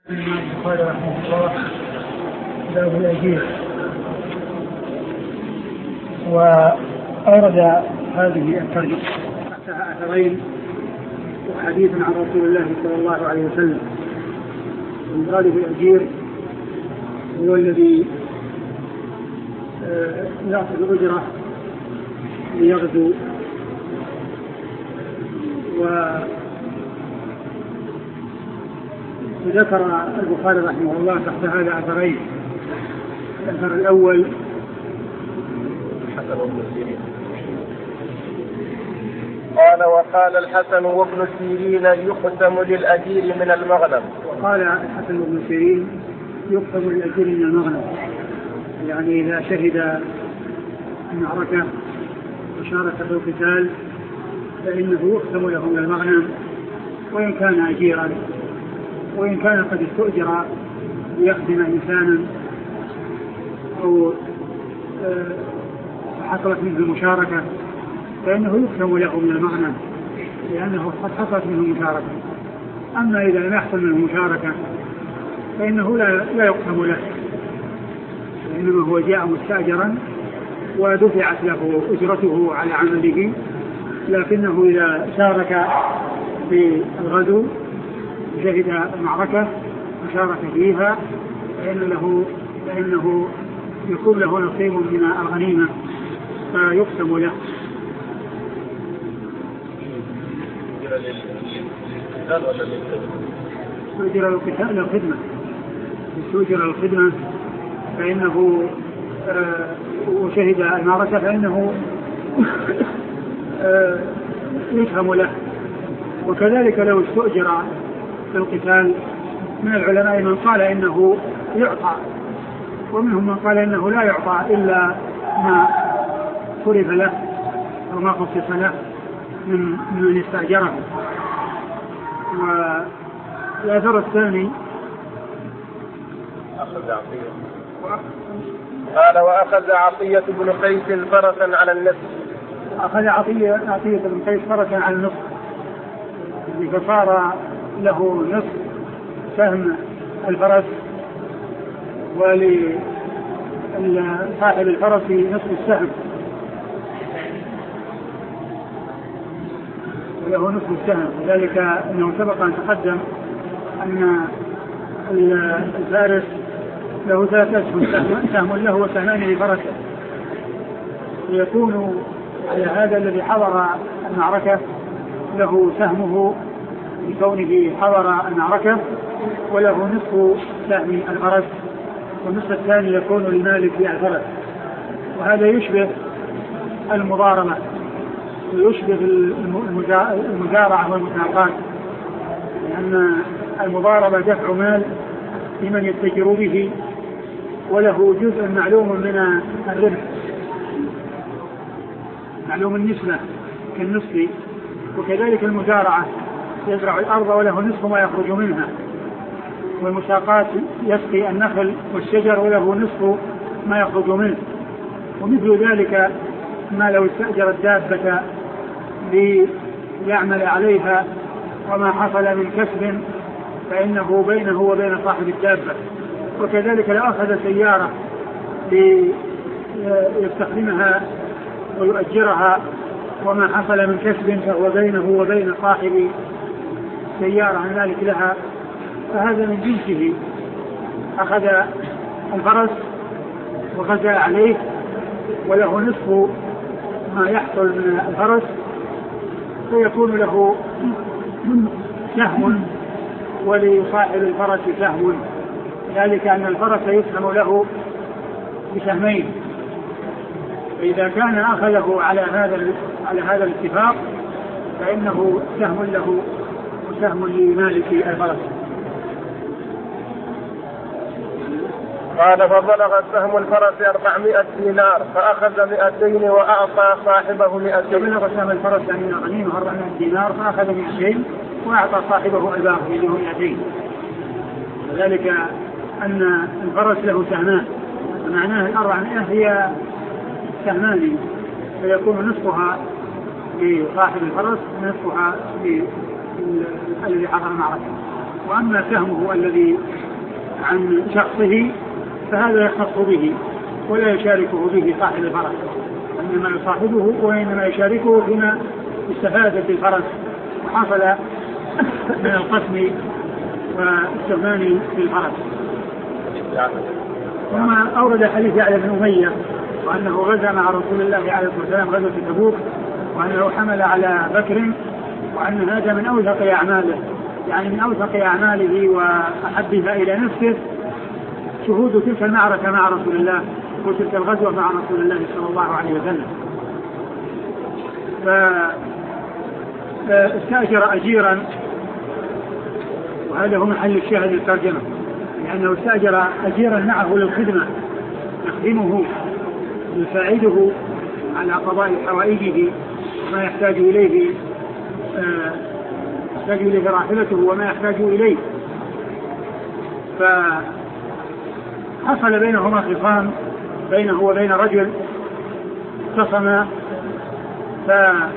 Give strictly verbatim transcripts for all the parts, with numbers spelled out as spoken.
قال رحمه الله باب الأجير. وأورد هذه الترجمة تحتها أثرين وحديث عن رسول الله صلى الله عليه وسلم. المراد بالأجير هو الذي يأخذ أجرة ليغزو، وذكر البخاري رحمه الله تحت هذا أثرين. الأثر الأول الحسن وابن سيرين قال: وقال الحسن وابن سيرين يقسم للأجير من المغنم. وقال الحسن وابن سيرين يقسم للأجير من المغنم، يعني إذا شهد المعركة وشارك في القتال فإنه يقسم له من المغنم، وإن كان أجيرا، وإن كان قد استؤجر ليخدم إنسانا أو حصلت منه المشاركة فإنه يقسم له من المغنم، لأنه قد حصلت منه المشاركة. أما إذا لم يحصل منه المشاركة فإنه لا, لا يقسم له، إنما هو جاء مستأجرا ودفعت له أجرته على عمله، لكنه إذا شارك في الغزو شهد المعركة وشارك فيها فإن له فإنه يكون له نصيب من الغنيمة فيقسم له. استؤجر القتال للخدمة، استؤجر الخدمة فإنه آه وشهد المعركة فإنه آه يفهم له. وكذلك لو استؤجر في القتال من العلماء من قال إنه يعطى، ومنهم من قال إنه لا يعطى إلا ما فرض له أو ما خصص له من من استأجره. والأثر الثاني أخذ عطية قال: وأخذ عطية بن قيس فرسا على النصف. أخذ عطية عطية بن قيس فرسا على النصف، فصار له نصف سهم الفرس، ولصاحب الفرس نصف السهم، وله نصف السهم. وذلك أنه سبق أن تقدم أن الفارس له ثلاثة أسهم، سهم له وسهمان لفرسه، ويكون على هذا الذي حضر المعركة له سهمه بكونه حضر المعركة، وله نصف سهم الفرس، والنصف الثاني يكون لمالك الفرس. وهذا يشبه المضاربة ويشبه المزارعة والمساقات، لأن المضاربة دفع مال لمن يتجر به وله جزء معلوم من الربح، معلوم النسبة كالنصف. وكذلك المزارعة يزرع الأرض وله نصف ما يخرج منها، والمساقات يسقي النخل والشجر وله نصف ما يخرج منه. ومثل ذلك ما لو استأجر الدابة ليعمل عليها وما حصل من كسب فإنه بينه وبين صاحب الدابة. وكذلك لو أخذ سيارة ليستخدمها ويؤجرها وما حصل من كسب فهو بينه وبين صاحب سيارة عن ذلك لها، فهذا من جنسه. أخذ الفرس وغزا عليه وله نصف ما يحصل من الفرس، فيكون له سهم ولصاحب الفرس سهم، ذلك أن الفرس يسهم له بسهمين. فإذا كان أخذه على هذا على هذا الاتفاق فإنه سهم له وسهم لمالك الفرس. قال: فبلغ سهم الفرس أربعمائة دينار فأخذ مئتين وأعطى صاحبه مئتين. فبلغ سهم الفرس يعني غنيمة أربعمائة دينار فأخذ مئتين وأعطى صاحبه الباقي له مئتين. وذلك أن الفرس له سهمان، معناه الأربعمائة هي سهمان، فيكون نصفها لصاحب الفرس ونصفها للذي حضر المعركة. وأما سهمه الذي عن شخصه فهذا يختص به ولا يشاركه به صاحب الفرس، إنما يصاحبه وإنما يشاركه فيما استفاد في الفرس وحصل من القسم واستغنان في الفرس. ثم أورد حديث يعلى بن أمية وأنه غزا مع رسول الله عليه الصلاة والسلام غزوة تبوك، وأنه حمل على بكر، وأن هذا من أوثق أعماله، يعني من أوثق أعماله وأحبها إلى نفسه شهود تلك المعركة مع رسول الله وتلك الغزوة مع رسول الله صلى الله عليه وسلم. فاستأجر أجيرا، وهذا هو محل الشاهد للترجمة، لأنه استأجر أجيرا معه للخدمة يخدمه يساعده على قضاء حوائجه وما يحتاج إليه يحتاج إليه راحلته وما يحتاج إليه. فحصل بينهما خصام بينه وبين رجل اختصما، فعض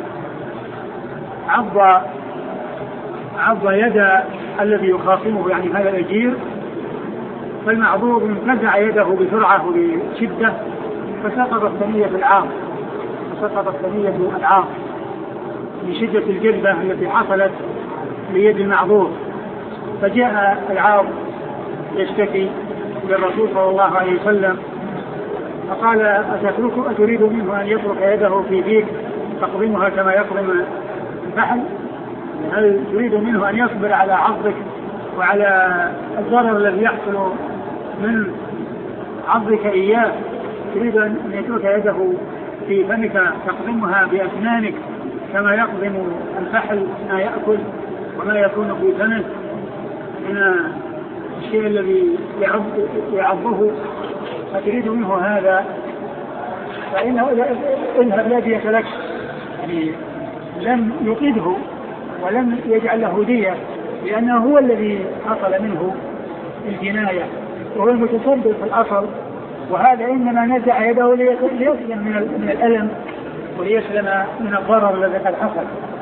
عض يد الذي يخاصمه يعني هذا الأجير، فالمعضوض انتزع يده بسرعة وبشدة فسقطت ثنية العاص فسقطت ثنية العاص من شدة الجذبة التي حصلت ليد المعضوض. فجاء العاص يشتكي للرسول صلى الله عليه وسلم فقال أتترك أتريد منه أن يترك يده في فيك تقضمها كما يقضم الفحل؟ هل تريد منه أن يصبر على عضك وعلى الضرر الذي يحصل من عضك إياه؟ تريد أن يترك يده في فمك تقضمها بأسنانك كما يقضم الفحل ما يأكل وما يكون في فمه من الشيء الذي يعضه؟ فتريد منه هذا فإنه اذهب لا دية لك، يعني لم يقيده ولم يجعل له دية لأنه هو الذي حصل منه الجناية وهو المتصدر في الأصل، وهذا إنما نزع يده ليسلم من الألم وليسلم من الضرر الذي قد حصل.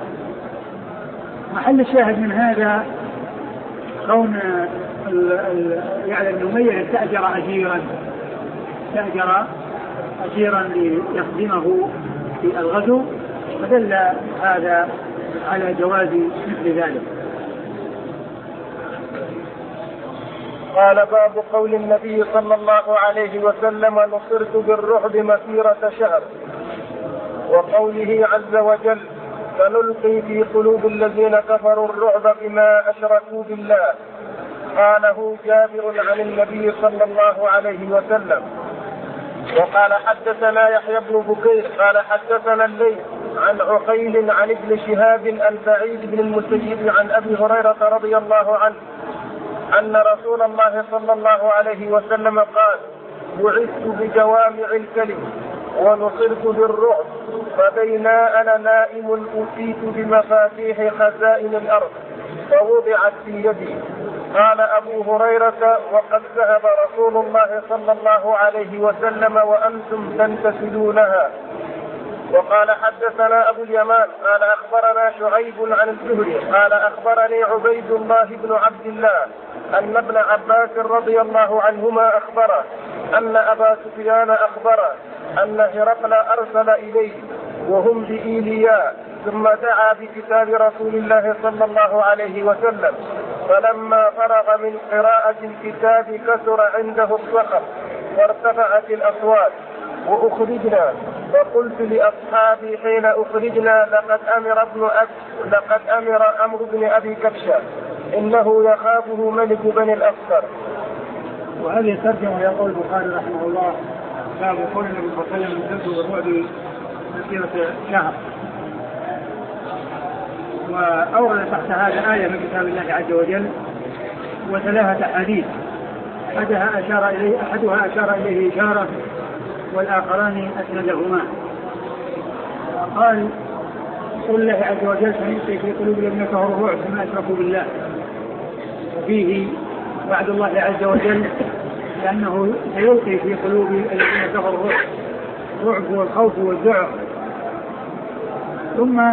محل الشاهد من هذا كون يعني ابن أمية استأجر أجيرا استأجر أجيرا ليخدمه في الغزو، فدل هذا على جواز مثل ذلك. قال باب قول النبي صلى الله عليه وسلم نصرت بالرعب مسيرة شهر، وقوله عز وجل سنلقي في قلوب الذين كفروا الرعب بما أشركوا بالله. قاله جابر عن النبي صلى الله عليه وسلم. وقال حدثنا يحيى بن بكير قال حدثنا الليث عن عقيل عن ابن شهاب عن سعيد بن المسيب عن أبي هريرة رضي الله عنه أن رسول الله صلى الله عليه وسلم قال بعثت بجوامع الكلم ونصرت بالرعب، فبينا أنا نائم أتيت بمفاتيح خزائن الأرض فوضعت في يدي. قال أبو هريرة وقد ذهب رسول الله صلى الله عليه وسلم وأنتم تنتسلونها. وقال حدثنا أبو اليمان قال أخبرنا شعيب عن الزهري قال أخبرني عبيد الله بن عبد الله أن ابن عباس رضي الله عنهما أخبره أن أبا سفيان أخبره أن هرقل أرسل إليه وهم بإيلياء، ثم دعا بكتاب رسول الله صلى الله عليه وسلم، فلما فرغ من قراءة الكتاب كثر عنده الصخب وارتفعت الأصوات وأخرجنا، فقلت لأصحابي حين أخرجنا لقد أمر ابن أب لقد أمر أمر ابن أبي كبشة إنه يخافه ملك بني الأصفر. وهذه الترجمة يقول البخاري رحمه الله باب قول النبي صلى الله عليه وسلم نزلت بالرعب مسيرة شهر. وأورد تحت هذا آية من كتاب الله عز وجل وثلاثة أحاديث أحدها أشار إليه أحدها أشار إليه إشارة والآخران أسندهما. قال قل الله عز وجل سنلقي في قلوب الذين كفروا الرعب بما أشركوا بالله، وفيه وعد الله عز وجل لأنه سيلقي في قلوب الذين كفروا الرعب الرعب والخوف والذعر. ثم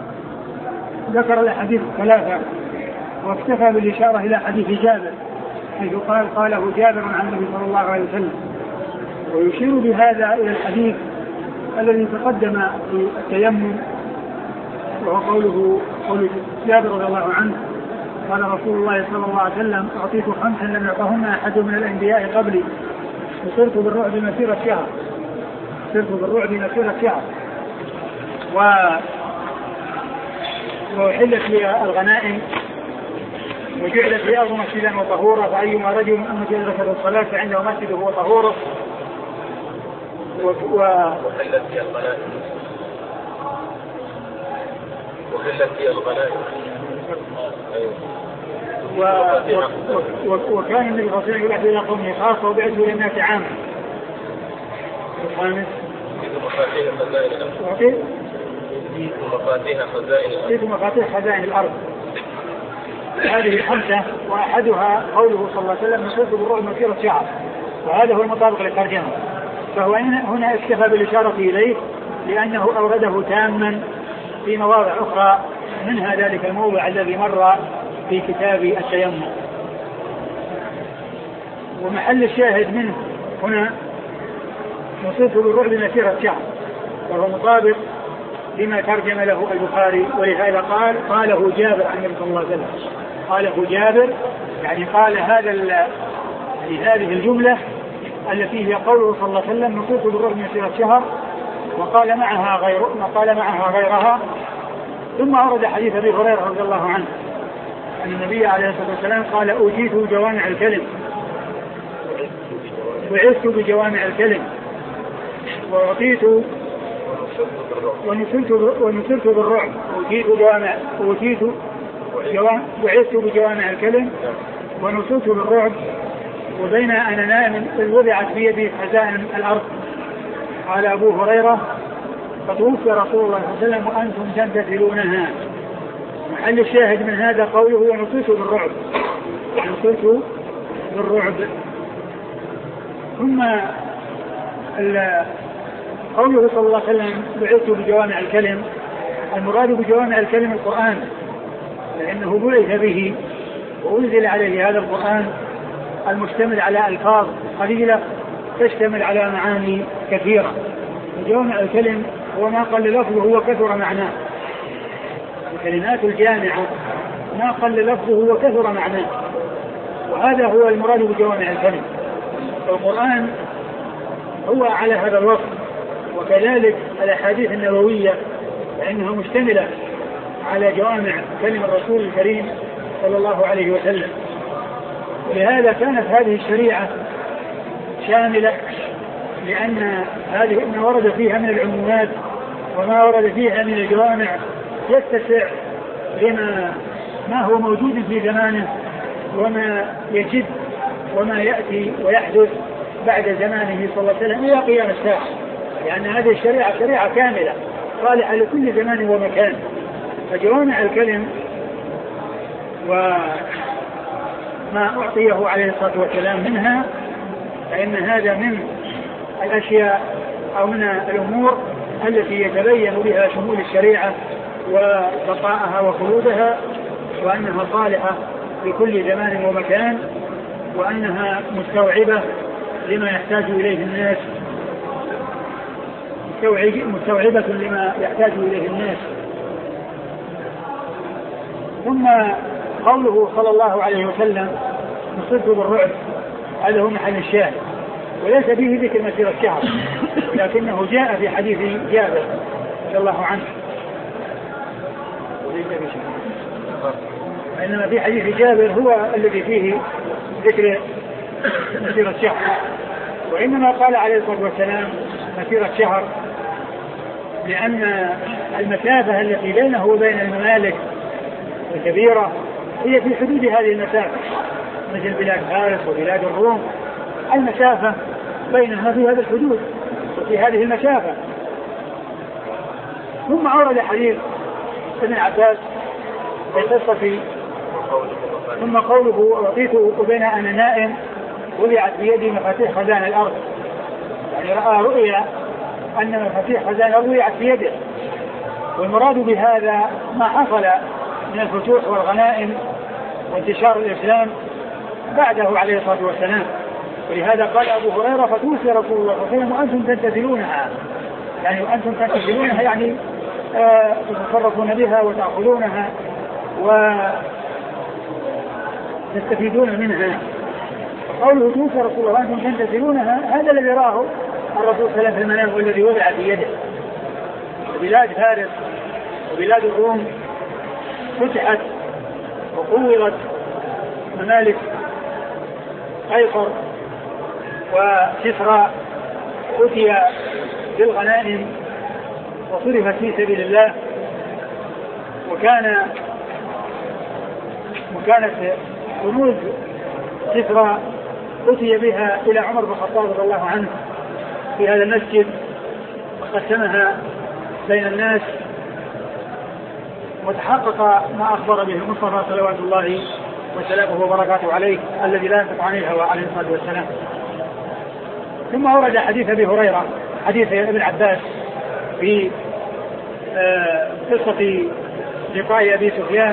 ذكر الأحاديث الثلاثة واكتفى بالإشارة إلى حديث جابر حيث قال قاله جابر عن النبي صلى الله عليه وسلم. ويشير بهذا إلى الحديث الذي تقدم في التيمم، وهو قوله قول جابر رضي الله عنه قال رسول الله صلى الله عليه وسلم أعطيت خمسا لم يعطهن أحد من الأنبياء قبلي وصرت بالرعب مسيرة شهر صرت بالرعب مسيرة شهر و وحلت لي الغنائم وجعلت لي أرض مسجدا وطهورا فأيما رجل من أمتي أدركه الصلاة فعنده مسجد وهو طهوره وحلت لي الغنائم وحلت لي الغنائم و... و... و... وكان النبي صلى الله عليه وسلم يبعث إلى قومه خاصة وبعث إلى الناس عامة. الخامس مفاتيح خزائن الأرض مفاتيح خزائن الأرض مفاتيح خزائن الأرض هذه خمسة، وأحدها قوله صلى الله عليه وسلم نصرت بالرعب مسيرة شهر، وهذا هو المطابق للترجمة. فهو هنا اكتفى بالإشارة إليه لأنه أورده تاما في مواضع أخرى، منها ذلك الموضع الذي مر في كتاب التيمم. ومحل الشاهد منه هنا نصرت بالرعب مسيرة شهر، وهو مطابق لما ترجم له البخاري، ولهذا قال قاله جابر عن النبي صلى الله عليه وسلم. قاله جابر يعني قال هذا في هذه الجملة التي هي قوله صلى الله عليه وسلم نصرت بالرعب مسيرة شهر، وقال معها غير ما قال معها غيرها. ثم أورد حديث أبي هريرة رضي الله عنه أن النبي عليه الصلاة والسلام قال أوتيت جوامع الكلم وعزت بجوامع الكلم وأعطيت ونصرت ونصرت بالرعب أوتيت جوامع أوتيت جوامع وعزت بجوامع الكلم ونصرت بالرعب. وبين أنا نائم وضعت بيدي خزائن الأرض. قال أبو هريرة فتوفي رسول الله صلى الله عليه وسلم وأنتم تمتثلونها. محل الشاهد من هذا قوله ونصرت بالرعب نصرت بالرعب. ثم قوله صلى الله عليه وسلم بعثت بجوامع الكلم، المراد بجوامع الكلم القرآن، لأنه بعث به وأنزل عليه هذا القرآن المشتمل على ألفاظ قليلة تشتمل على معاني كثيرة. جوامع الكلم هو ما قل لفظه وكثر معناه، الكلمات الجامعة ما قل لفظه وكثر معناه، وهذا هو المراد بجوامع الكلم. القرآن هو على هذا الوصف، وكذلك الأحاديث النبوية فإنها مشتملة على جوامع كلم الرسول الكريم صلى الله عليه وسلم. ولهذا كانت هذه الشريعة شاملة، لأن هذه ما ورد فيها من العمومات وما ورد فيها من الجوامع يتسع لما ما هو موجود في زمانه وما يجد وما يأتي ويحدث بعد زمانه صلى الله عليه وسلم إلى قيام الساعة، لأن هذه الشريعة شريعة كاملة صالحة لكل زمان ومكان. فجوامع الكلم وما أعطيه عليه الصلاة والسلام منها، فإن هذا من الأشياء أو من الأمور التي يتبين بها شمول الشريعة وبقائها وخلودها، وأنها صالحة لكل زمان ومكان، وأنها مستوعبة لما يحتاج إليه الناس مستوعبة لما يحتاج إليه الناس. ثم قوله صلى الله عليه وسلم نصرت بالرعب، هذا هو محل الشاهد، وليس فيه ذكر مسيرة الشهر، لكنه جاء في حديث جابر رضي الله عنه، إنما في حديث جابر هو الذي فيه ذكر مسيرة الشهر، وإنما قال عليه الصلاة والسلام مسيرة شهر لأن المسافة التي بينه وبين الممالك الكبيرة هي في حدود هذه المسافة، مثل بلاد فارس وبلاد الروم، المسافة بينها في هذا الحدود وفي هذه المسافة. ثم أورد حديث ابن عباس في قصة ثم قوله أعطيت وبين أنا نائم وضعت بيدي مفاتيح خزائن الأرض، يعني رأى رؤيا أن مفاتيح خزائن الأرض وضعت بيده. والمراد بهذا ما حصل من الفتوح والغنائم وانتشار الإسلام بعده عليه الصلاة والسلام. ولهذا قال أبو هريرة فتوفي رسول الله صلى الله عليه وسلم وأنتم تنتزلونها، يعني وأنتم تنتزلونها يعني آه تتصرفون بها وتأخذونها وتستفيدون منها. قوله توفي رسول الله وأنتم تنتزلونها هذا الذي راه الرسول صلى الله عليه وسلم في المنام والذي وضع في يده. بلاد فارس وبلاد الروم فتحت وقوضت ممالك قيصر وكسرى، أتي بالغنائم وصرفت في سبيل الله، وكان وكانت كنوز كسرى أتي بها إلى عمر بن الخطاب رضي الله عنه في هذا المسجد وقسمها بين الناس، وتحقق ما أخبر به المصطفى صلوات الله وسلامه وبركاته عليه الذي لا ينطق عن الهوى عليه الصلاة والسلام. ثم ورد حديث أبي هريرة حديث ابن عباس في قصة لقاء أبي سفيان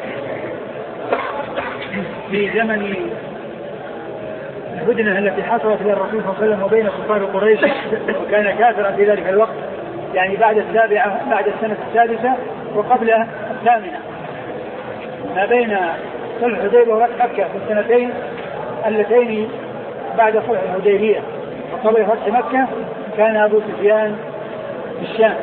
في زمن الهدنة التي حصلت بين الرسول صلى الله عليه وسلم وبين كفار قريش، وكان كافرا في ذلك الوقت، يعني بعد السابعة بعد السنة السادسة وقبل الثامنة، ما بين صلح الحديبية وفتح مكة في السنتين اللتين بعد صلح الحديبية وقبل فتح مكة كان أبو سفيان في الشام.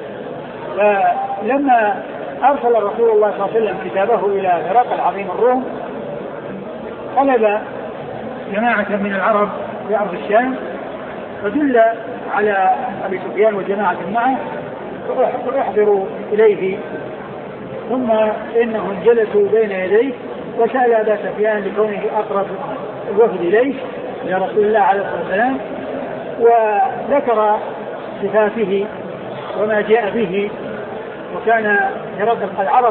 فلما أرسل رسول الله صلى الله عليه وسلم كتابه إلى هرقل عظيم الروم طلب جماعة من العرب في أرض الشام، فدل على أبي سفيان وجماعة معه فأحضروا إليه، ثم إنهم جلسوا بين يديه وسأل أبا سفيان لكونه أقرب الوفد إليه يا رسول الله عليه الصلاة والسلام، وذكر صفاته وما جاء به، وكان هرقل قد عرف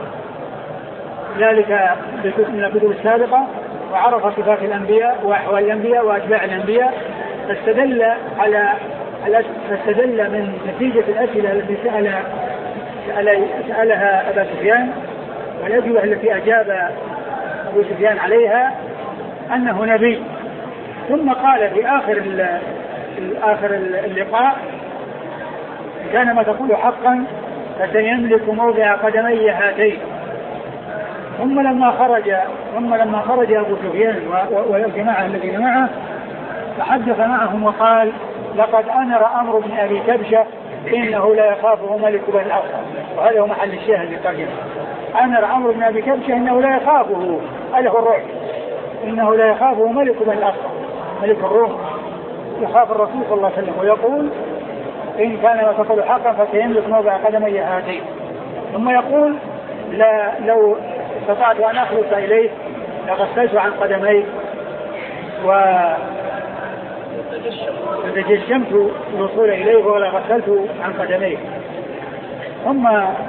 ذلك من الكتب السابقة وعرف صفات الأنبياء وأحوال الأنبياء وأتباع الأنبياء، فاستدل على فاستدل من نتيجة الأسئلة التي سأل سأل سألها أبا سفيان والأجوبة التي أجاب أبو سفيان عليها أنه نبي. ثم قال في آخر آخر اللقاء كان ما تقول حقا فسيملك موضع قدمي هاتين. ثم لما خرج ثم لما خرج أبو سفيان والجماعة الذين معه تحدث معهم وقال لقد أمر أمر بن أبي كبشة إنه لا يخافه ملك بني الأصفر، وهذا هو محل الشاهد للترجمة. أمر أمر بن أبي كبشة إنه لا يخافه أله الرعب، إنه لا يخافه ملك بني الأصفر ملك الروم، يخاف الرسول صلى الله عليه وسلم ويقول إن كان ما تقول حقا فسيملك موضع قدمي هاتين. ثم يقول لا لو استطعت أن أخلص إليه لغسلت عن قدمي وتجشمت الوصول إليه ولا غسلت عن قدميه. ثم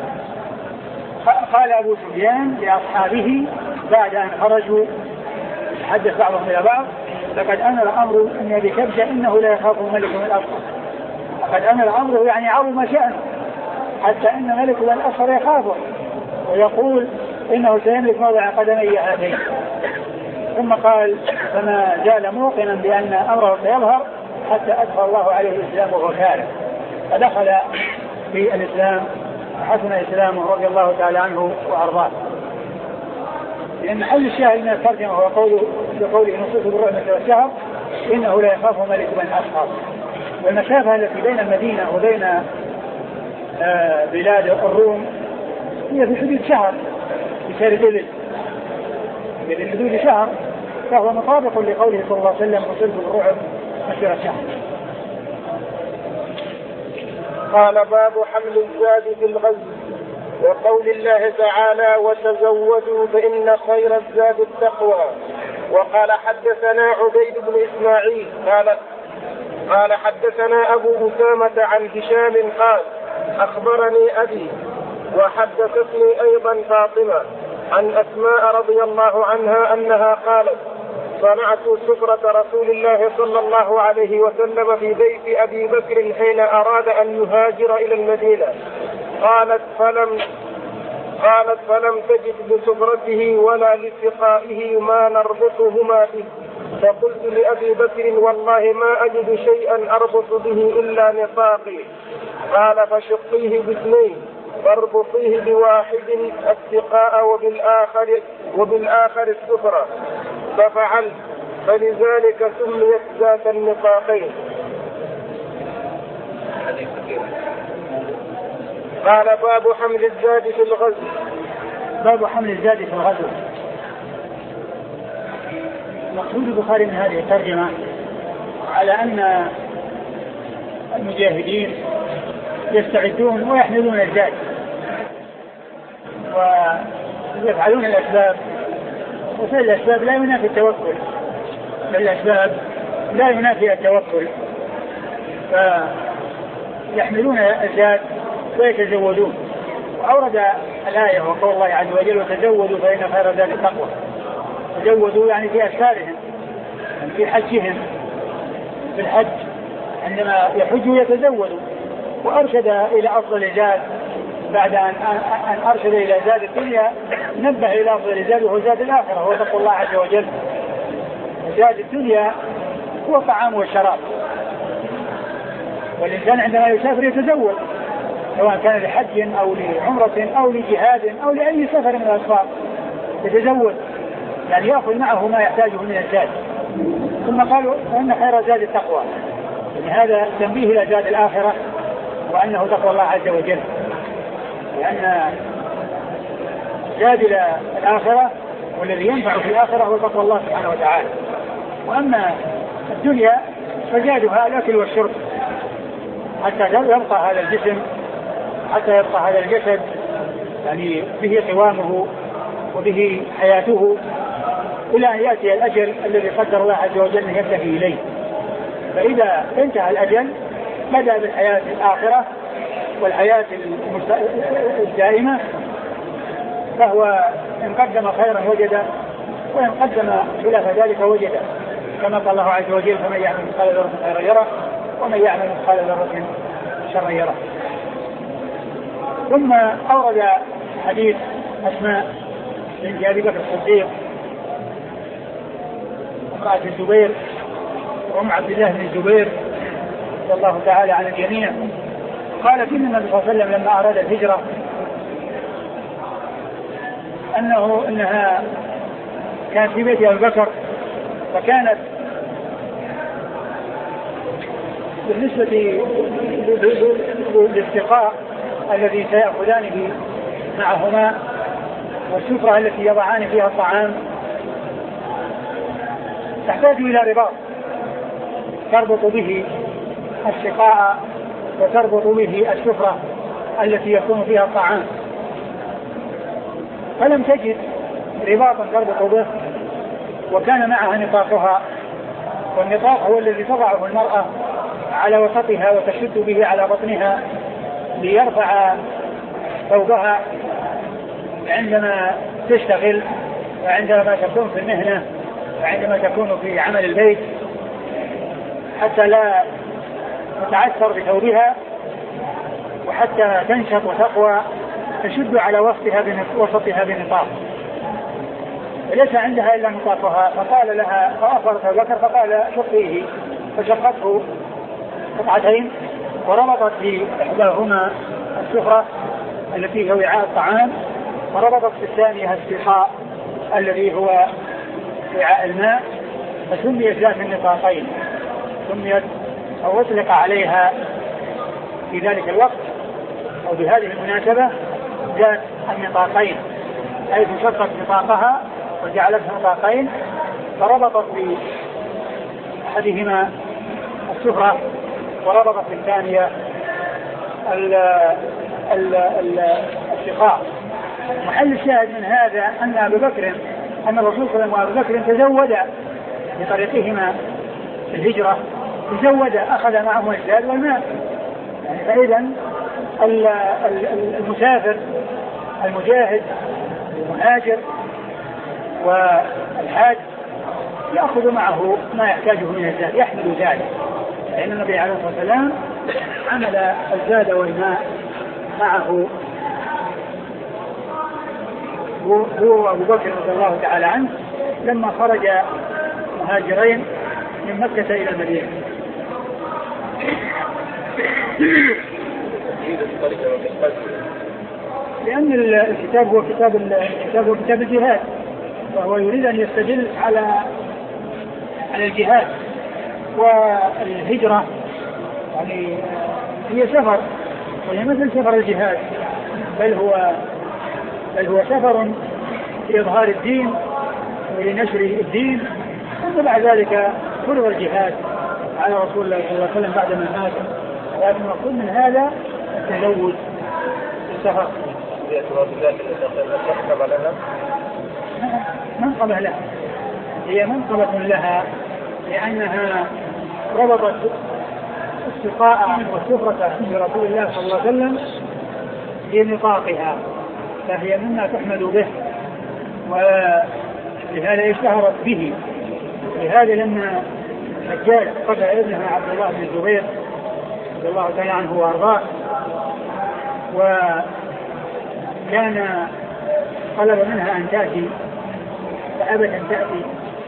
قال أبو سفيان لأصحابه بعد أن خرجوا حدث بعضهم إلى بعض لقد أمر أمر من أبي كبشة إنه لا يخافه ملك من الأصفر. لقد أمر أمره يعني عظم شأنه حتى إن ملك من الأصفر يخافه ويقول إنه سيملك موضع قدمي هاتين. ثم قال فما زال موقنا بأن أمره سيظهر حتى أدخل الله عليه الإسلام وهو كاره، فدخل في الإسلام وحسن إسلامه رضي الله تعالى عنه وأرضاه. لأن حل الشاهد من الترجمة هو قوله بقوله نصوص بالرحمة والشهر إنه لا يخاف ملك بن الأصفر. والمسافة التي بين المدينة وبين آه بلاد الروم هي في حدود شهر بسير الإبل، في حدود شهر، فهو مطابق لقوله صلى الله عليه وسلم وصلت بالرعب مسيرة شهر. قال باب حمل الزاد في الغزو، وقول الله تعالى وتزودوا فإن خير الزاد التقوى. وقال حدثنا عبيد بن إسماعيل قال قال حدثنا أبو أسامة عن هشام قال أخبرني أبي وحدثتني أيضا فاطمة عن أسماء رضي الله عنها أنها قالت صنعت سفرة رسول الله صلى الله عليه وسلم في بيت أبي بكر حين أراد أن يهاجر إلى المدينة. قالت فلم قالت فلم تجد لسفرته ولا لسقائه ما نربطهما به، فقلت لأبي بكر والله ما أجد شيئا أربط به إلا نطاقي. قال فشقيه باثنين فاربطيه بواحد السقاء وبالآخر, وبالآخر السفرة، ففعلت، فلذلك سميت ذات النطاقين. قال باب حمل الزاد في الغزو. باب حمل الزاد في الغزو. مقصود البخاري من هذه الترجمة على أن المجاهدين يستعدون ويحملون الزاد ويفعلون الأسباب، وفعل الأسباب لا ينافي التوكل، الأسباب لا ينافي التوكل، فيحملون الزاد ويتزودون. وأورد الآية وقول الله عز وجل وتزودوا فإن خير الزاد التقوى. تزودوا يعني في أسفارهم، يعني في حجهم، في الحج عندما يحجوا يتزودوا. وأرشد إلى أفضل زاد بعد أن أرشد إلى زاد الدنيا نبه إلى أفضل زاد وهو زاد الآخرة، هو تقوى الله عز وجل. زاد الدنيا هو الطعام والشراب، والإنسان عندما يسافر يتزود، سواء كان لحج أو لعمرة أو لجهاد أو لأي سفر من الأسفار يتزود، يعني يأخذ معه ما يحتاجه من الزاد. ثم قالوا أن خير زاد التقوى، يعني هذا تنبيه إلى زاد الآخرة وأنه تقوى الله عز وجل، لأن زاد إلى الآخرة والذي ينفع في الآخرة هو تقوى الله سبحانه وتعالى. وأما الدنيا فزادها الأكل والشرب حتى يبقى هذا الجسم، حتى يبقى هذا الجسد يعني به قوامه وبه حياته إلى أن يأتي الأجل الذي قدر الله عز وجل أن ينتهي إليه. فإذا انتهى الأجل بدأ بالحياة الآخرة والحياة الدائمة، فهو إن قدم خيرا وجد، وإن قدم خلاف ذلك وجد، كما قال الله عز وجل فمن يعمل مثقال ذرة خيرا يره ومن يعمل مثقال ذرة شرا يره. ثم أورد حديث أسماء بنت أبي بكر الصديق امرأة الزبير وأم عبد الله بن الزبير رضي الله تعالى عن الجميع، قالت إن النبي صلى الله عليه وسلم لما أراد الهجرة أنه إنها كانت في بيت أبي بكر، فكانت بالنسبة للسقاء الذي سيأخذانه معهما والسفرة التي يضعان فيها الطعام تحتاج إلى رباط تربط به السقاء وتربط به السفرة التي يكون فيها الطعام، فلم تجد رباطا تربط به، وكان معها نطاقها، والنطاق هو الذي تضعه المرأة على وسطها وتشد به على بطنها ليرفع ثوبها عندما تشتغل وعندما تكون في المهنة وعندما تكون في عمل البيت، حتى لا تتعثر بثوبها وحتى تنشط وتقوى، تشد على وسطها وسطها بنطاق، وليس عندها إلا نطاقها. فقال لها فأخبرت أبو بكر فقال شقيه، فشقته قطعتين وربطت بإحداهما السفرة التي هي وعاء الطعام، وربطت في الثانية السقاء الذي هو وعاء الماء، فسميت ذات النطاقين، سميت أو أطلق عليها في ذلك الوقت أو بهذه المناسبة ذات النطاقين، حيث شقت نطاقها وجعلتها نطاقين، فربطت بأحدهما السفرة وربطت بالثانية السقاء. محل الشاهد من هذا أن أبو بكر أن الرسول صلى الله عليه وسلم وأبو بكر تزود بطريقهما في الهجرة، تزود أخذ معهم الزاد والماء. يعني فإذا المسافر المجاهد المهاجر والحاج يأخذ معه ما يحتاجه من الزاد، يحمل ذلك، لأن النبي عليه الصلاة والسلام عمل الزاد والماء معه هو هو أبو بكر رضي الله تعالى عنه لما خرج مهاجرين من مكة إلى المدينة. لأن الكتاب هو كتاب الكتاب هو كتاب الجهاد، وهو يريد أن يستدل على على الجهاد. والهجرة يعني هي سفر، وهي مثل سفر الجهاد، بل هو بل هو سفر لإظهار الدين ولنشر الدين. ثم بعد ذلك فرض الجهاد على رسول الله صلى الله عليه وسلم بعد ما مات. لكن المقصود من هذا التزود السفر. منقبة لها، هي منقبة لها لأنها ربطت السقاء والسفرة برسول الله صلى الله عليه وسلم بنطاقها، فهي مما تحمل به، ولهذا اشتهرت به. لهذا لما الحجاج قتل ابنها عبد الله بن الزبير رضي الله تعالى عنه وارضاه، وكان طلب منها ان تاتي فابت ان تاتي،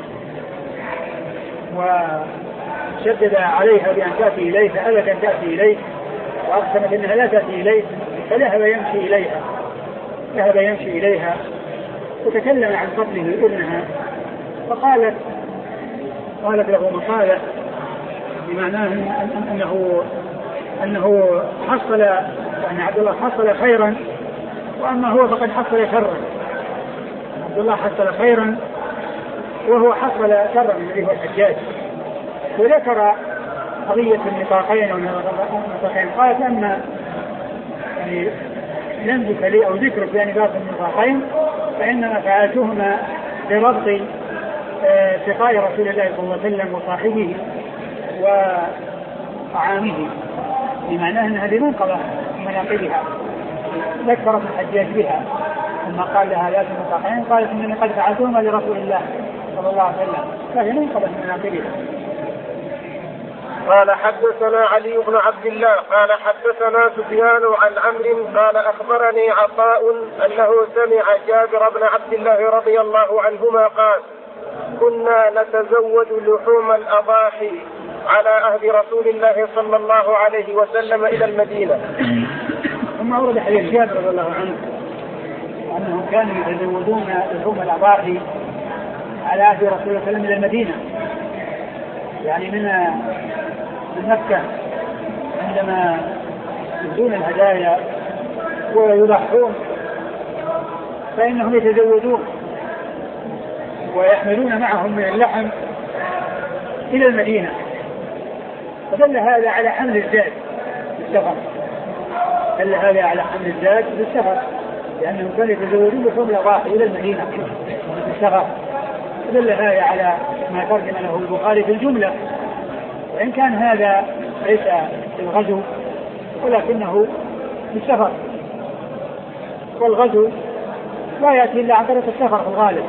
وشدد عليها بان تاتي اليه فابت ان تاتي اليه، واقسمت انها لا تاتي اليه، فذهب يمشي اليها ذهب يمشي اليها وتكلم عن قتله ابنها، فقالت قالت له مقالة بمعناه أنه أنه حصل أن عبد الله حصل خيرا، وأما هو فقد حصل شرا. عبد الله حصل خيرا وهو حصل شرا الذي هو الحجاج. وذكر قضية النطاقين والنطاقين، قالت أما يعني لمسك لي أو ذكرك بأنباط النطاقين فإنما فعلتهما بربط سقاء رسول الله صلى الله عليه وسلم وصاحبه وطعامه، بمعنى أن هذه منقبة مناقبها. ذكرت الحجاج بها ثم قال لها لا تنطقين، قالت إنني قد فعلتهما لرسول الله صلى الله عليه وسلم، فهي منقبة مناقبها. قال حدثنا علي بن عبد الله قال حدثنا سفيان عن عمرو قال أخبرني عطاء أنه سمع جابر بن عبد الله رضي الله عنهما قال كنا نتزود لحوم الأضاحي على عهد رسول الله صلى الله عليه وسلم إلى المدينة. ثم أورد حديث جابر رضي الله عنه أنهم كانوا يتزودون لحوم الأضاحي على عهد رسول الله صلى الله عليه وسلم إلى المدينة، يعني من من مكة عندما يبدون الهدايا ويضحون فإنهم يتزودون ويحملون معهم من اللحم إلى المدينة، فدل هذا على حمل الزاد بالسفر دل هذا على حمل الزاد بالسفر لأنهم كانوا يتزودون بحمل الأضاحي إلى المدينة بالسفر، فدل هذا على ما ترجم له البخاري في الجملة، وإن كان هذا ليس في الغزو ولكنه بالسفر، والغزو لا يأتي إلا عن طريق السفر في الغالب.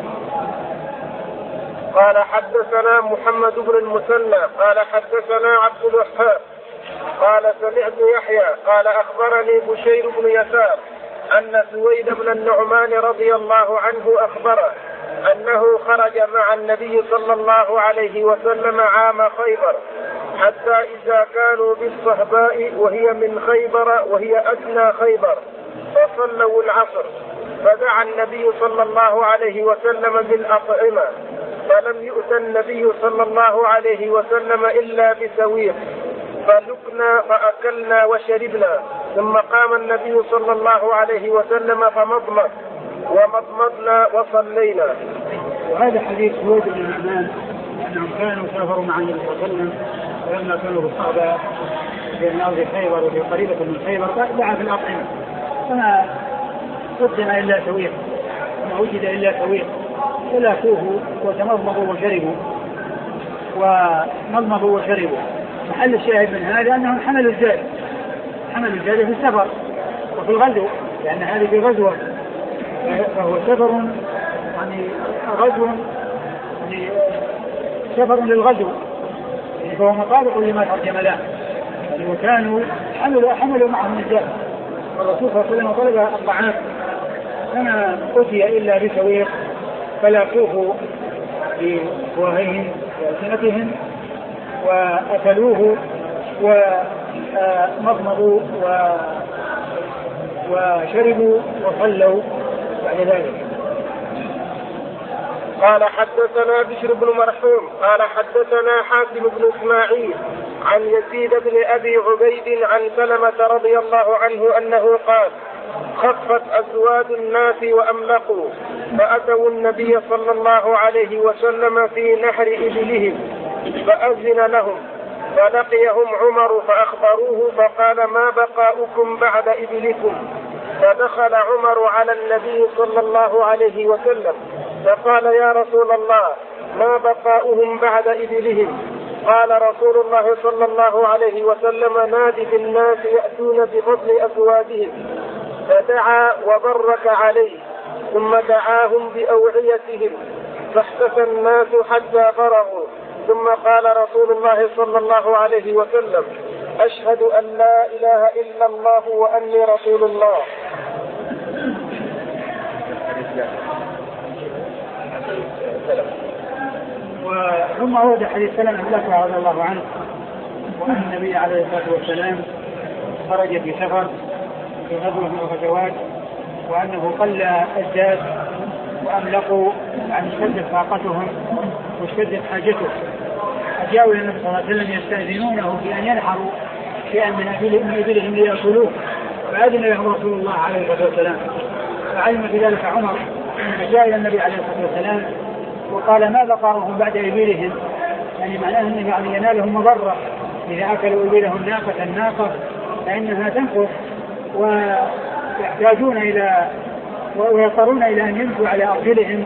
قال حدثنا محمد بن المثنى قال حدثنا عبد الوهاب قال سمعت يحيى قال أخبرني بشير بن يسار أن سويد بن النعمان رضي الله عنه أخبره أنه خرج مع النبي صلى الله عليه وسلم عام خيبر حتى إذا كانوا بالصهباء وهي من خيبر وهي أدنى خيبر فصلوا العصر، فدعا النبي صلى الله عليه وسلم بالأطعمة، فلم يؤت النبي صلى الله عليه وسلم إلا بسويق، فلقنا فأكلنا وشربنا، ثم قام النبي صلى الله عليه وسلم فمضمض ومضمضنا وصلينا. وهذا حديث سويد بن النعمان أنهم كانوا سافروا مع النبي صلى الله عليه وسلم ولما كانوا بالصحبة في أرض خيبر وفي قريبة من خيبر دعا في الأطعمة فما قدم إلا سويق وما وجد إلا سويق، فلاكوه وتمضمضوا وشربوا ومضمضوا وشربوا. محل الشاهد من هذا أنهم حملوا الزاد حملوا الزاد في السفر وفي الغزو، لأن هذه في غزوة فهو سفر يعني غزو يعني سفر للغزو، يعني فهو مطابق لما ترجم له، يعني وكانوا حملوا حملوا معهم الزاد، والرسول صلى الله عليه وسلم طلب الطعام فما أتي إلا بسويق فلاقوه بأفواههم وألسنتهم وأكلوه ومضمضوا وشربوا وصلوا بعد ذلك. قال حدثنا بشر بن مرحوم قال حدثنا حاتم بن إسماعيل عن يزيد بن أبي عبيد عن سلمة رضي الله عنه أنه قال خفت أزواج الناس وأملقوا فأتوا النبي صلى الله عليه وسلم في نحر إبلهم فأذن لهم فلقيهم عمر فأخبروه فقال ما بقاؤكم بعد إبلكم؟ فدخل عمر على النبي صلى الله عليه وسلم فقال يا رسول الله ما بقاؤهم بعد إبلهم؟ قال رسول الله صلى الله عليه وسلم نادي في الناس يأتون بفضل أزواجهم. فدعا وبرك عليه ثم دعاهم بأوعيتهم فاحتفى الناس حتى فرغوا ثم قال رسول الله صلى الله عليه وسلم أشهد أن لا إله إلا الله وأني رسول الله. وثم ورد حديث سلمة الأكوع رضي الله عنه وأن النبي عليه الصلاة والسلام خرج في سفر في غزوة من الغزوات وأنه قل الزاد وأملقوا عن اشتدت طاقتهم واشتدت حاجته فجاءوا إلى النبي صلى الله عليه وسلم يستأذنونه في أن ينحروا شيئا من إبلهم ليأكلوه فأذن لهم رسول الله عليه الصلاة والسلام فعلم بذلك عمر فجاء إلى النبي عليه الصلاة والسلام وقال ما بقاهم بعد إبلهم يعني معناه أنه يعني ينالهم مضرة إذا أكلوا إبلهم ناقة الناقة فإنها تنقص ويحتاجون إلى ويضطرون إلى أن يمشوا على أرجلهم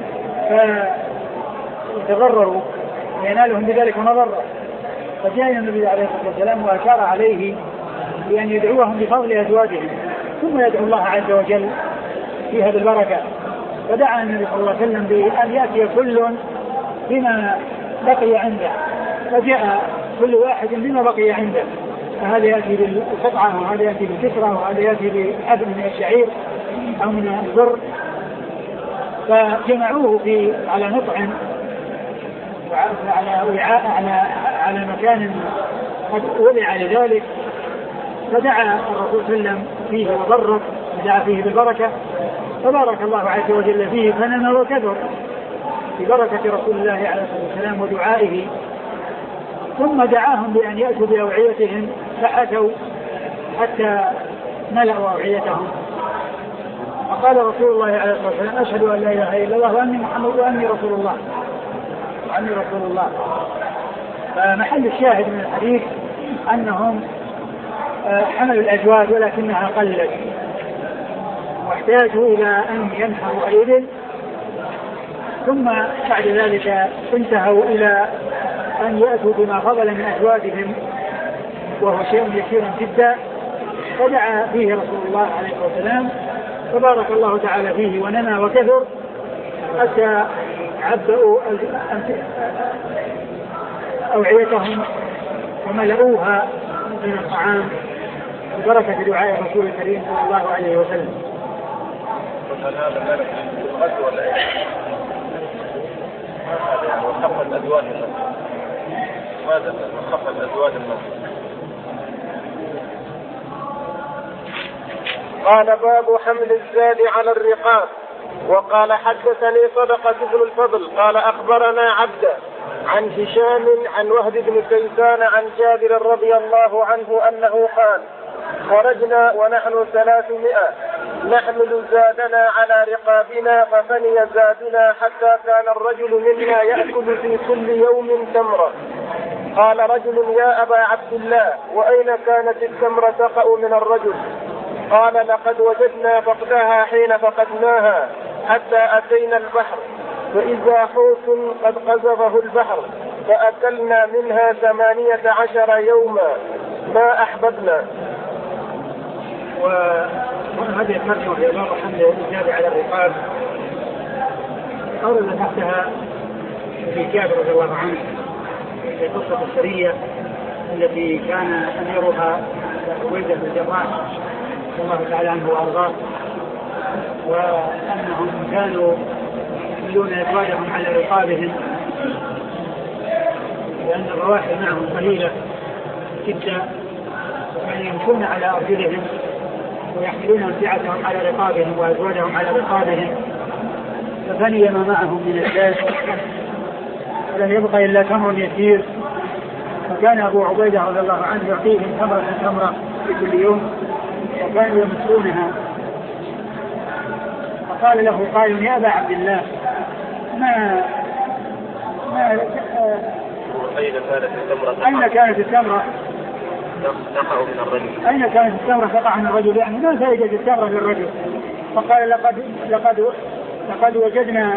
فيتضرروا وينالهم بذلك مضرة. فجاء النبي عليه الصلاة والسلام وأشار عليه بأن يدعوهم بفضل أزواجهم ثم يدعو الله عز وجل فيها بالبركة. فدعا النبي صلى الله عليه وسلم بأن يأتي كل بما بقي عنده فجاء كل واحد بما بقي عنده فهذا يأتي بالقطعة وهذا يأتي بالكسرة وهذا يأتي بحبل من الشعير أو من البر فجمعوه في على نطع وعلى وعاء على على مكان قد وضع لذلك. فدعا الرسول صلى الله عليه وسلم فيه وبرك ودعا فيه بالبركة فبارك الله عز وجل فيه فنمى وكثر ببركة رسول الله عليه الصلاة والسلام ودعائه. ثم دعاهم بأن يأتوا بأوعيتهم فأتوا حتى ملأوا أوعيتهم فقال رسول الله عليه الصلاة والسلام أشهد أن لا إله إلا الله وأني محمد وأني رسول الله وأني رسول الله. فمحل الشاهد من الحديث أنهم حملوا الأزواج ولكنها قلت واحتاجوا إلى أن ينحروا الإبل ثم بعد ذلك انتهوا إلى أن يأتوا بما فضل من أزواجهم وهو شيء يسير جدا. فدعا فيه رسول الله عليه الصلاة والسلام فبارك الله تعالى فيه ونمى وكثر حتى عبأوا أوعيتهم وملؤوها من الطعام ببركة دعاء الرسول الكريم صلى الله عليه وسلم. وخف الأزواج ماذا وخف الأزواج النصر. قال باب حمل الزاد على الرقاب. وقال حدثني صدقة بن الفضل قال أخبرنا عبده عن هشام عن وهب بن كيسان عن جابر رضي الله عنه أنه قال خرجنا ونحن ثلاثمائة نحمل زادنا على رقابنا ففني زادنا حتى كان الرجل منا يأكل في كل يوم تمرة. قال رجل يا أبا عبد الله وأين كانت التمرة تقع من الرجل؟ قال لقد وجدنا فقدها حين فقدناها حتى أتينا البحر فإذا حوت قد قذفه البحر فأكلنا منها ثمانية عشر يوما ما أحببنا. وهذه الترجمة في باب حمل الزاد على الرقاب أورد تحتها في جابر رضي الله عنه في قصة السرية التي كان أميرها عبيدة بن الجراح رضي الله تعالى عنه وأرضاه وأنهم كانوا يحملون أزواجهم على رقابهم لأن الرواحل معهم قليلة جدا، يعني يمشون على أرجلهم ويحملون أمتعتهم على رقابهم وأزواجهم على رقابهم، ففني ما معهم من الزاد ولم يبقى إلا تمر يسير. فكان أبو عبيدة رضي الله عنه يعطيهم تمرة تمرة في كل يوم وكانوا يمسونها. فقال له قائل يا أبا عبد الله ما ما أين كانت التمرة؟ أين كانت التمرة؟ تقع من الرجل. أين كانت التمرة تقع من الرجل؟ يعني ما توجد التمرة للرجل. فقال لقد لقد لقد وجدنا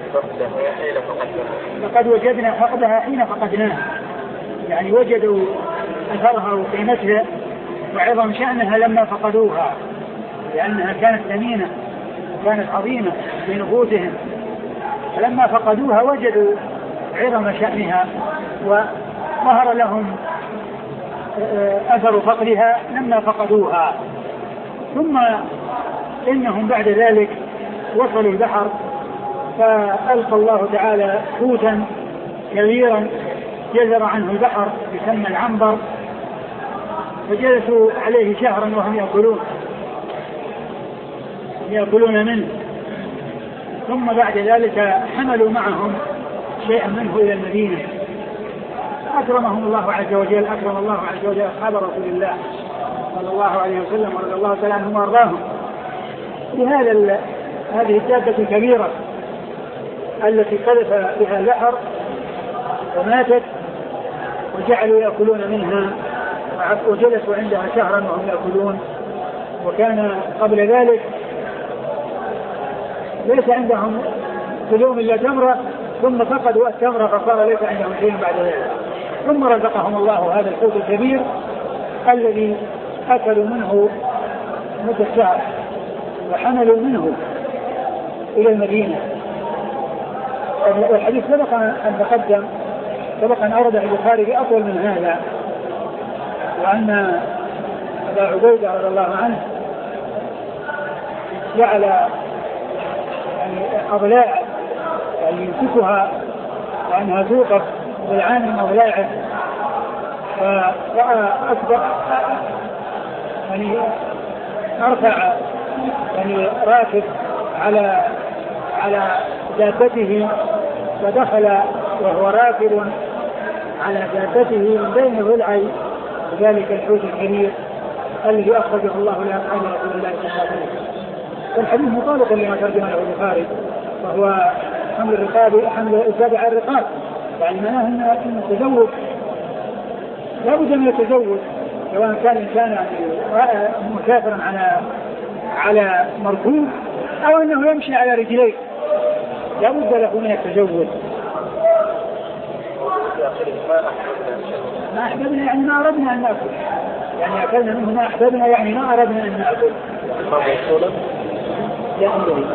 لقد وجدنا فقدها حين فقدناها، يعني وجدوا أثرها وقيمتها وعظم شأنها لما فقدوها، لأنها كانت ثمينة وكانت عظيمة في نفوسهم، فلما فقدوها وجدوا عظم شأنها وظهر لهم أثر فقدها لما فقدوها. ثم إنهم بعد ذلك وصلوا البحر فألقى الله تعالى حوتا كبيرا جزر عنه البحر يسمى العنبر، فجلسوا عليه شهرا وهم يأكلون يأكلون منه. ثم بعد ذلك حملوا معهم شيئا منه إلى المدينة، أكرمهم الله عز وجل، أكرم الله عز وجل أصحاب رسول الله صلى الله عليه وسلم ورضي الله تعالى عنهم وأرضاهم بهذا هذه الدابة الكبيرة التي قذف بها البحر وماتت، وجعلوا يأكلون منها وجلسوا عندها شهرا وهم يأكلون. وكان قبل ذلك ليس عندهم كلهم إلا تمرة، ثم فقدوا التمرة فصار ليس عندهم شيء بعد ذلك، ثم رزقهم الله هذا الحوت الكبير الذي أكلوا منه مدة شهر وحملوا منه إلى المدينة. والحديث سبق أن تقدم سبق أن أورده البخاري بأطول من هذا، وأن أبا عبيدة رضي الله عنه جعل يعني أضلاع يعني يمسكها وأنها توقف بالعان من أضلاعه، فرأى أكبر يعني أرفع يعني راكب على على دابته فدخل وهو راكب على دابته من بين ضلعي ذلك الحوت الكبير الذي أخرجه الله لأصحاب رسول الله صلى الله عليه وسلم. والحديث مطابق لما ترجمه البخاري، وهو حمل الرقاب حمل الزاد على الرقاب، يعني معناه أن التزوج لا بد من التزوج، سواء كان الإنسان مسافرا على على مركوب أو أنه يمشي على رجليه لا بد له من التزوج. ما أحببنا يعني ما أردنا أن نأكل، يعني أكلنا منه ما أحببنا يعني ما أردنا أن نأكل. لا أمره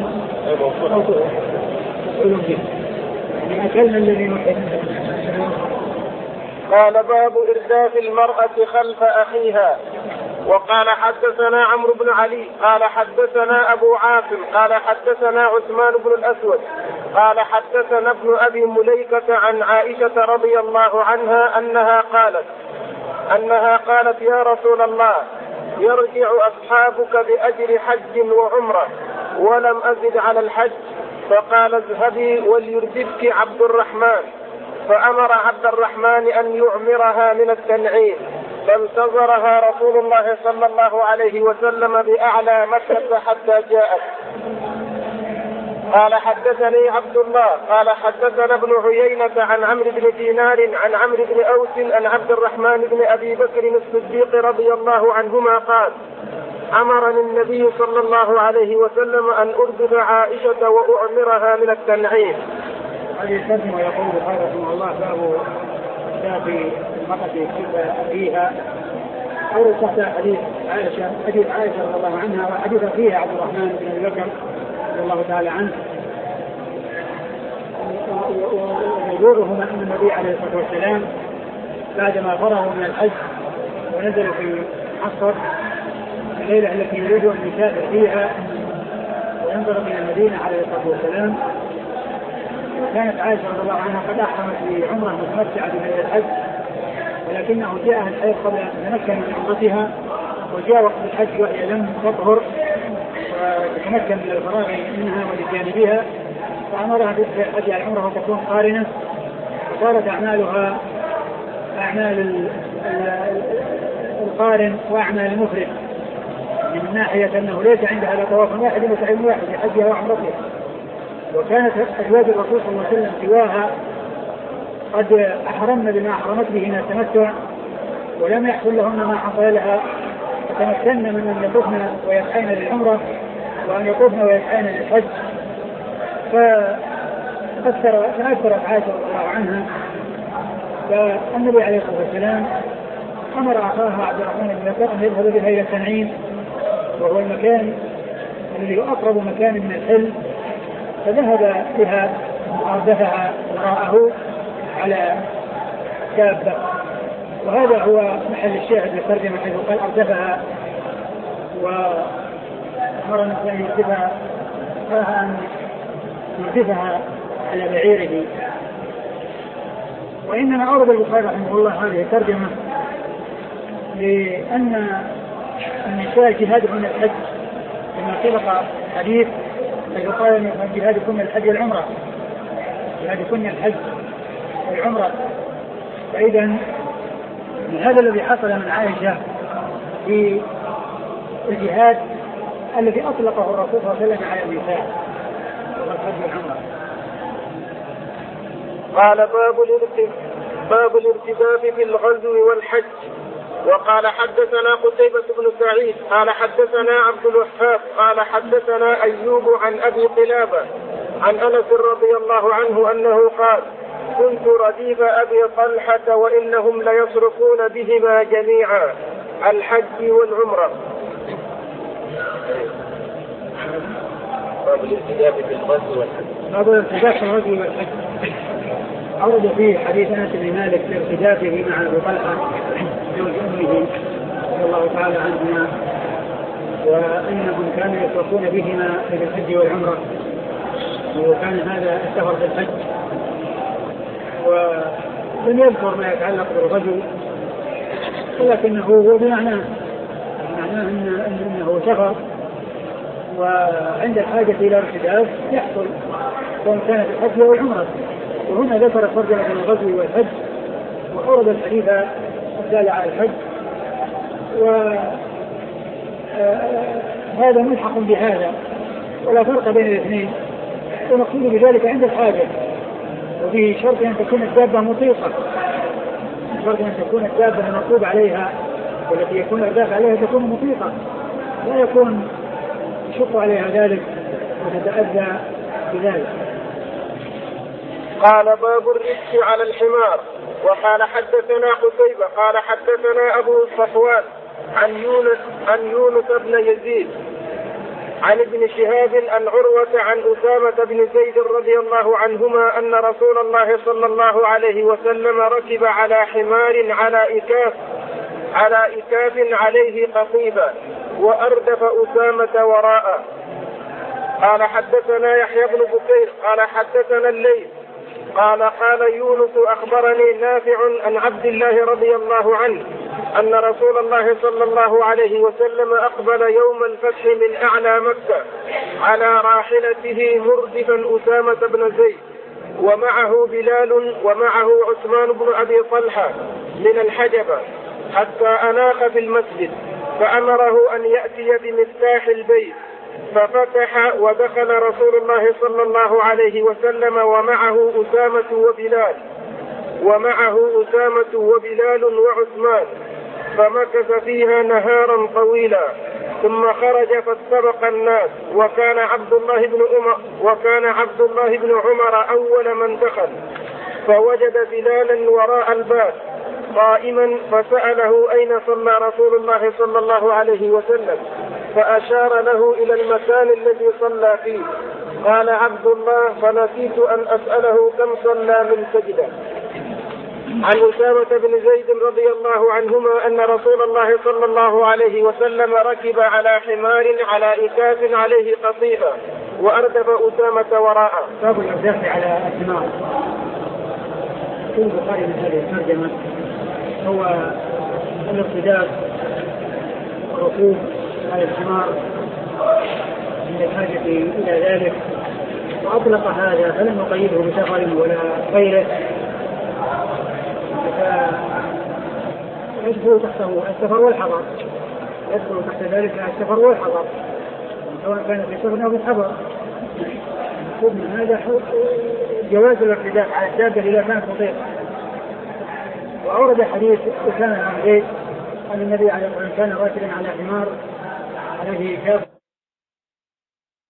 يعني أكلنا الذي نحب. قال باب إرداف المرأة خلف أخيها. وقال حدثنا عمرو بن علي قال حدثنا أبو عاصم قال حدثنا عثمان بن الأسود قال حدثنا ابن أبي مليكة عن عائشة رضي الله عنها أنها قالت أنها قالت يا رسول الله يرجع أصحابك بأجر حج وعمرة ولم أزد على الحج، فقال اذهبي وليردفك عبد الرحمن، فأمر عبد الرحمن أن يعمرها من التنعيم، فانتظرها رسول الله صلى الله عليه وسلم بأعلى مكة حتى جاءت. قال حدثني عبد الله قال حدثنا ابن عيينة عن عمرو بن دينار عن عمرو بن أوس عن عبد الرحمن بن أبي بكر الصديق رضي الله عنهما قال أمرني النبي صلى الله عليه وسلم أن أردف عائشة وأعمرها من التنعيم. هذه الكلمة يقول البخاري رحمه الله باب في المرأة فيها أو تحت حديث عائشة حديث عائشة رضي الله عنها وحديث فيها عبد الرحمن بن أبي بكر رضي الله تعالى عنه، ويدورهما أن النبي عليه الصلاة والسلام بعدما فرغوا من الحج ونزلوا في عصر الليلة التي يريد أن يسافر فيها وينطلق إلى المدينة عليه الصلاة والسلام. كانت عائشة رضي الله عنها قد أحرمت بعمرة متمتعة بهذا الحج، ولكنه جاءها الحيض قبل أن تتمكن من عمرتها، وجاء وقت الحج وهي لم تطهر وتتمكن من الفراغ منها والاتيان بها، فأمرها بالحج على العمرة وتكون قارنة، وصارت أعمالها أعمال القارن وأعمال المفرد، من ناحية أنه ليس عندها لا طواف واحد وسعي واحد في حجها وعمرتها. وكانت أزواج الرسول صلى الله عليه وسلم سواها قد أحرمن بما أحرمت به من التمتع، ولم يحصل لهن ما حصل لها، فتمكن من أن يطوفن ويسعين للعمرة وأن يطوفن ويسعين للحج. فأثرت عائشة رضي الله عنها، فالنبي عليه الصلاة والسلام أمر أخاها عبد الرحمن بن بكر أن يذهب بها إلى التنعيم، وهو المكان الذي هو أقرب مكان من الحل، فذهب بها وأردفها وراءه على كابة. وهذا هو محل الشاهد للترجمة، حيث قال أردفها، وأمر النبي أن يردفها أن يردفها على بعيره. وإنما أورد البخاري رحمه الله هذه الترجمة لأن النساء جهادهن الحج، كما سبق حديث فيقال أن جهادكن الحج والعمرة، جهادكن الحج والعمرة. فإذا هذا الذي حصل من عائشة في الجهاد الذي أطلقه الرسول صلى الله عليه وسلم على النساء والحج والعمرة. قال باب باب الارتباط في الغزو والحج. وقال حدثنا قتيبة بن سعيد قال حدثنا عبد الوهاب قال حدثنا أيوب عن أبي قلابة عن أنس رضي الله عنه أنه قال كنت رديف أبي طلحة وإنهم ليصرفون بهما جميعا الحج والعمرة. باب الارتباط في الغزو والحج. باب الارتباط في الغزو والحج أورد فيه حديث أنس بن مالك لارتدافه مع أبي طلحة زوج أمه رضي الله تعالى عنهما، وأنهم كانوا يسرفون بهما في الحج والعمرة، وكان هذا السفر في الحج. ولم يذكر ما يتعلق بالغزو، ولكنه هو بمعناه معناه أنه سفر، وعند الحاجة إلى ارتداف يحصل سواء كانت الحج والعمرة. وهنا ذكر ترجمة الغزو والحج، وأورد الحديث الدال على الحج، وهذا ملحق بهذا ولا فرق بين الاثنين، ونقصد بذلك عند الحاجة، وفيه شرط أن تكون الدابة مطيقة، شرط أن تكون الدابة المركوب عليها والتي يكون الرداف عليها تكون مطيقة، لا يكون يشق عليها ذلك وتتأذى بذلك. قال باب الرفق على الحمار. وقال حدثنا قتيبة قال حدثنا أبو صفوان عن يونس عن يونس بن يزيد عن ابن شهاب عن عروة عن أسامة بن زيد رضي الله عنهما أن رسول الله صلى الله عليه وسلم ركب على حمار على إكاف على إكاف عليه قصيبة وأردف أسامة وراءه. قال حدثنا يحيى بن بكير قال حدثنا الليث قال قال يونس أخبرني نافع عن عبد الله رضي الله عنه أن رسول الله صلى الله عليه وسلم أقبل يوم الفتح من أعلى مكة على راحلته مردفا أسامة بن زيد ومعه بلال ومعه عثمان بن أبي طلحة من الحجبة حتى أناخ في المسجد، فأمره أن يأتي بمفتاح البيت، ففتح ودخل رسول الله صلى الله عليه وسلم ومعه أسامة وبلال ومعه أسامة وبلال وعثمان، فمكث فيها نهارا طويلا، ثم خرج فاستبق الناس، وكان عبد الله بن عمر وكان عبد الله بن عمر أول من دخل، فوجد بلالا وراء الباب قائما، فسأله أين صلى رسول الله صلى الله عليه وسلم، فأشار له إلى المكان الذي صلى فيه. قال عبد الله: فنسيت أن أسأله كم صلى من سجدة. عن أسامة بن زيد رضي الله عنهما أن رسول الله صلى الله عليه وسلم ركب على حمار على إكاف عليه قصيبة وأردف أسامة وراءه. باب الإرداف على الحمار. في البخاري من هذه الترجمة هو الاقتداء والركوب على الحمار من الحاجة إلى ذلك، وأطلق هذا فلم يقيده بسفر ولا غيره، يدخل تحته السفر والحضر، يدخل تحت ذلك السفر والحضر سواء كان في سفر أو في حضر. من هذا جواز الاقتداء على الدابة إذا كانت تطيق. وأورد حديث أسامة بن زيد أن النبي عليه الصلاة والسلام كان راكبا على حمار عليه كاف